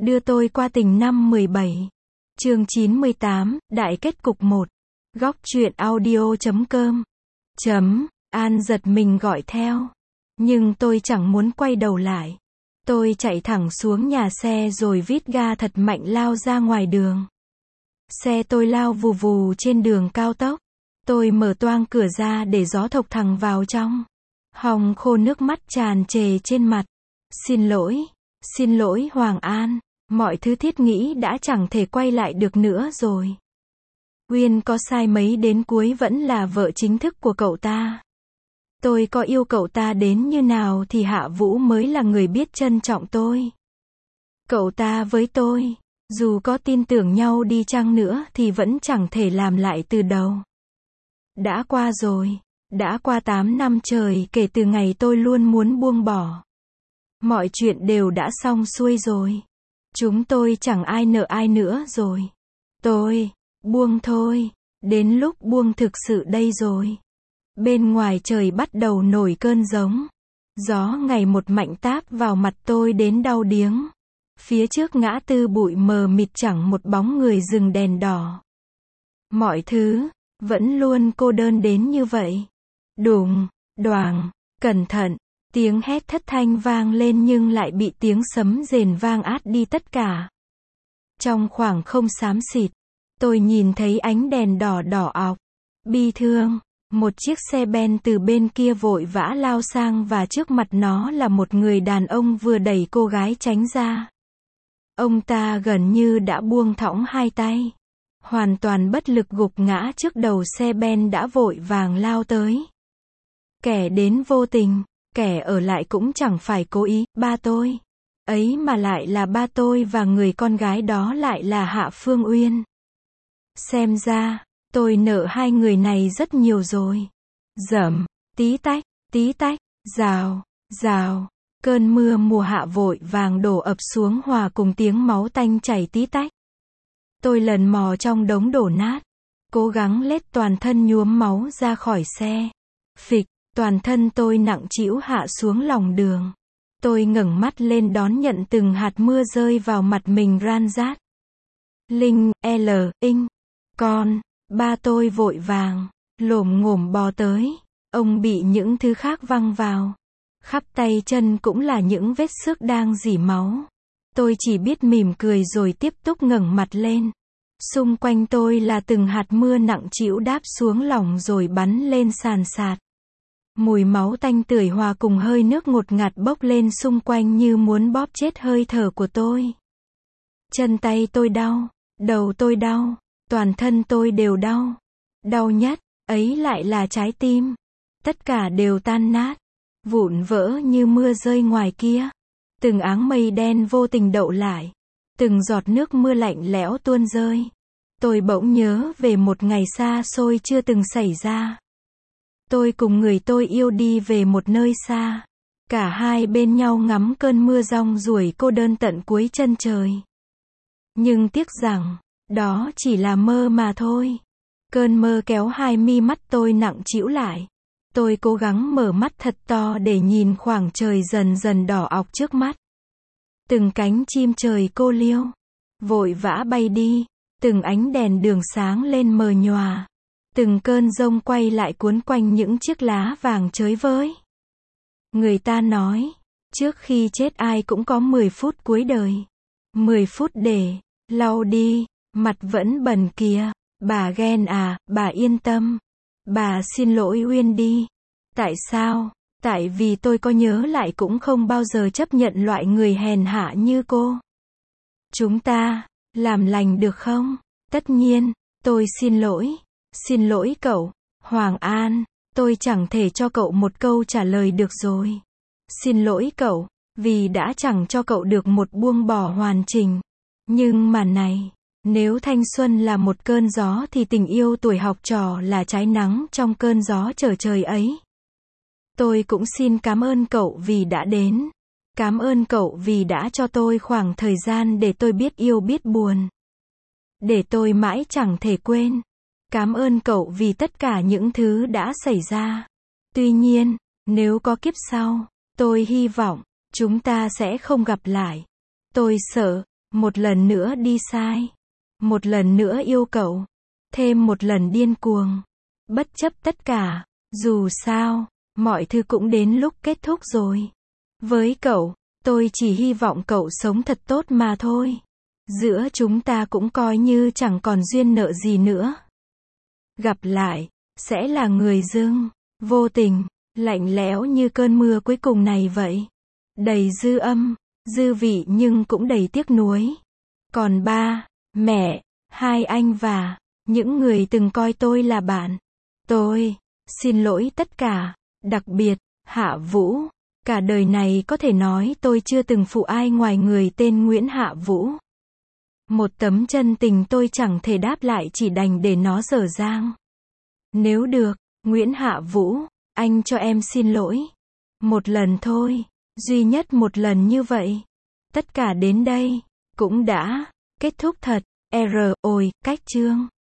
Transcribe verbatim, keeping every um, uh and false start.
Đưa tôi qua tình năm mười bảy. Chương chín mươi tám, Đại kết cục một. Góc truyện audio chấm com. Chấm, An giật mình gọi theo. Nhưng tôi chẳng muốn quay đầu lại. Tôi chạy thẳng xuống nhà xe rồi vít ga thật mạnh lao ra ngoài đường. Xe tôi lao vù vù trên đường cao tốc. Tôi mở toang cửa ra để gió thốc thẳng vào trong. Họng khô nước mắt tràn trề trên mặt. Xin lỗi, xin lỗi Hoàng An. Mọi thứ thiết nghĩ đã chẳng thể quay lại được nữa rồi. Uyên có sai mấy đến cuối vẫn là vợ chính thức của cậu ta. Tôi có yêu cậu ta đến như nào thì Hạ Vũ mới là người biết trân trọng tôi. Cậu ta với tôi, dù có tin tưởng nhau đi chăng nữa thì vẫn chẳng thể làm lại từ đầu. Đã qua rồi, đã qua tám năm trời kể từ ngày tôi luôn muốn buông bỏ. Mọi chuyện đều đã xong xuôi rồi. Chúng tôi chẳng ai nợ ai nữa rồi. Tôi, buông thôi, đến lúc buông thực sự đây rồi. Bên ngoài trời bắt đầu nổi cơn giông. Gió ngày một mạnh táp vào mặt tôi đến đau điếng. Phía trước ngã tư bụi mờ mịt chẳng một bóng người dừng đèn đỏ. Mọi thứ, vẫn luôn cô đơn đến như vậy. Đùng, đoàng, cẩn thận. Tiếng hét thất thanh vang lên nhưng lại bị tiếng sấm rền vang át đi tất cả. Trong khoảng không xám xịt, tôi nhìn thấy ánh đèn đỏ đỏ ọc. Bi thương, một chiếc xe ben từ bên kia vội vã lao sang và trước mặt nó là một người đàn ông vừa đẩy cô gái tránh ra. Ông ta gần như đã buông thõng hai tay. Hoàn toàn bất lực gục ngã trước đầu xe ben đã vội vàng lao tới. Kẻ đến vô tình. Kẻ ở lại cũng chẳng phải cố ý, ba tôi. Ấy mà lại là ba tôi và người con gái đó lại là Hạ Phương Uyên. Xem ra, tôi nợ hai người này rất nhiều rồi. Rầm, tí tách, tí tách, rào, rào. Cơn mưa mùa hạ vội vàng đổ ập xuống hòa cùng tiếng máu tanh chảy tí tách. Tôi lần mò trong đống đổ nát. Cố gắng lết toàn thân nhuốm máu ra khỏi xe. Phịch. Toàn thân tôi nặng trĩu hạ xuống lòng đường. Tôi ngẩng mắt lên đón nhận từng hạt mưa rơi vào mặt mình ran rát. Linh, L, Inh, con, ba tôi vội vàng, lồm ngồm bò tới. Ông bị những thứ khác văng vào. Khắp tay chân cũng là những vết xước đang rỉ máu. Tôi chỉ biết mỉm cười rồi tiếp tục ngẩng mặt lên. Xung quanh tôi là từng hạt mưa nặng trĩu đáp xuống lòng rồi bắn lên sàn sạt. Mùi máu tanh tưởi hòa cùng hơi nước ngột ngạt bốc lên xung quanh như muốn bóp chết hơi thở của tôi. Chân tay tôi đau, đầu tôi đau, toàn thân tôi đều đau. Đau nhất, ấy lại là trái tim. Tất cả đều tan nát, vụn vỡ như mưa rơi ngoài kia. Từng áng mây đen vô tình đậu lại. Từng giọt nước mưa lạnh lẽo tuôn rơi. Tôi bỗng nhớ về một ngày xa xôi chưa từng xảy ra. Tôi cùng người tôi yêu đi về một nơi xa. Cả hai bên nhau ngắm cơn mưa giông ruổi cô đơn tận cuối chân trời. Nhưng tiếc rằng, đó chỉ là mơ mà thôi. Cơn mơ kéo hai mi mắt tôi nặng trĩu lại. Tôi cố gắng mở mắt thật to để nhìn khoảng trời dần dần đỏ ọc trước mắt. Từng cánh chim trời cô liêu, vội vã bay đi. Từng ánh đèn đường sáng lên mờ nhòa. Từng cơn giông quay lại cuốn quanh những chiếc lá vàng chới với. Người ta nói, trước khi chết ai cũng có mười phút cuối đời. mười phút để lau đi, mặt vẫn bẩn kìa. Bà ghen à, bà yên tâm. Bà xin lỗi Uyên đi. Tại sao? Tại vì tôi có nhớ lại cũng không bao giờ chấp nhận loại người hèn hạ như cô. Chúng ta, làm lành được không? Tất nhiên, tôi xin lỗi. Xin lỗi cậu, Hoàng An, tôi chẳng thể cho cậu một câu trả lời được rồi. Xin lỗi cậu, vì đã chẳng cho cậu được một buông bỏ hoàn chỉnh. Nhưng mà này, nếu thanh xuân là một cơn gió thì tình yêu tuổi học trò là trái nắng trong cơn gió trở trời ấy. Tôi cũng xin cảm ơn cậu vì đã đến. Cảm ơn cậu vì đã cho tôi khoảng thời gian để tôi biết yêu biết buồn. Để tôi mãi chẳng thể quên. Cảm ơn cậu vì tất cả những thứ đã xảy ra. Tuy nhiên, nếu có kiếp sau, tôi hy vọng, chúng ta sẽ không gặp lại. Tôi sợ, Một lần nữa đi sai. Một lần nữa yêu cậu. Thêm một lần điên cuồng. Bất chấp tất cả. Dù sao, mọi thứ cũng đến lúc kết thúc rồi. Với cậu, tôi chỉ hy vọng cậu sống thật tốt mà thôi. Giữa chúng ta cũng coi như chẳng còn duyên nợ gì nữa. Gặp lại, sẽ là người dưng, vô tình, lạnh lẽo như cơn mưa cuối cùng này vậy. Đầy dư âm, dư vị nhưng cũng đầy tiếc nuối. Còn ba, mẹ, hai anh và những người từng coi tôi là bạn. Tôi xin lỗi tất cả, đặc biệt, Hạ Vũ. Cả đời này có thể nói tôi chưa từng phụ ai ngoài người tên Nguyễn Hạ Vũ. Một tấm chân tình tôi chẳng thể đáp lại, chỉ đành để nó dở dang. Nếu được, Nguyễn Hạ Vũ, anh cho em xin lỗi. Một lần thôi, duy nhất một lần như vậy. Tất cả đến đây, cũng đã kết thúc thật. R. Ôi, cách chương.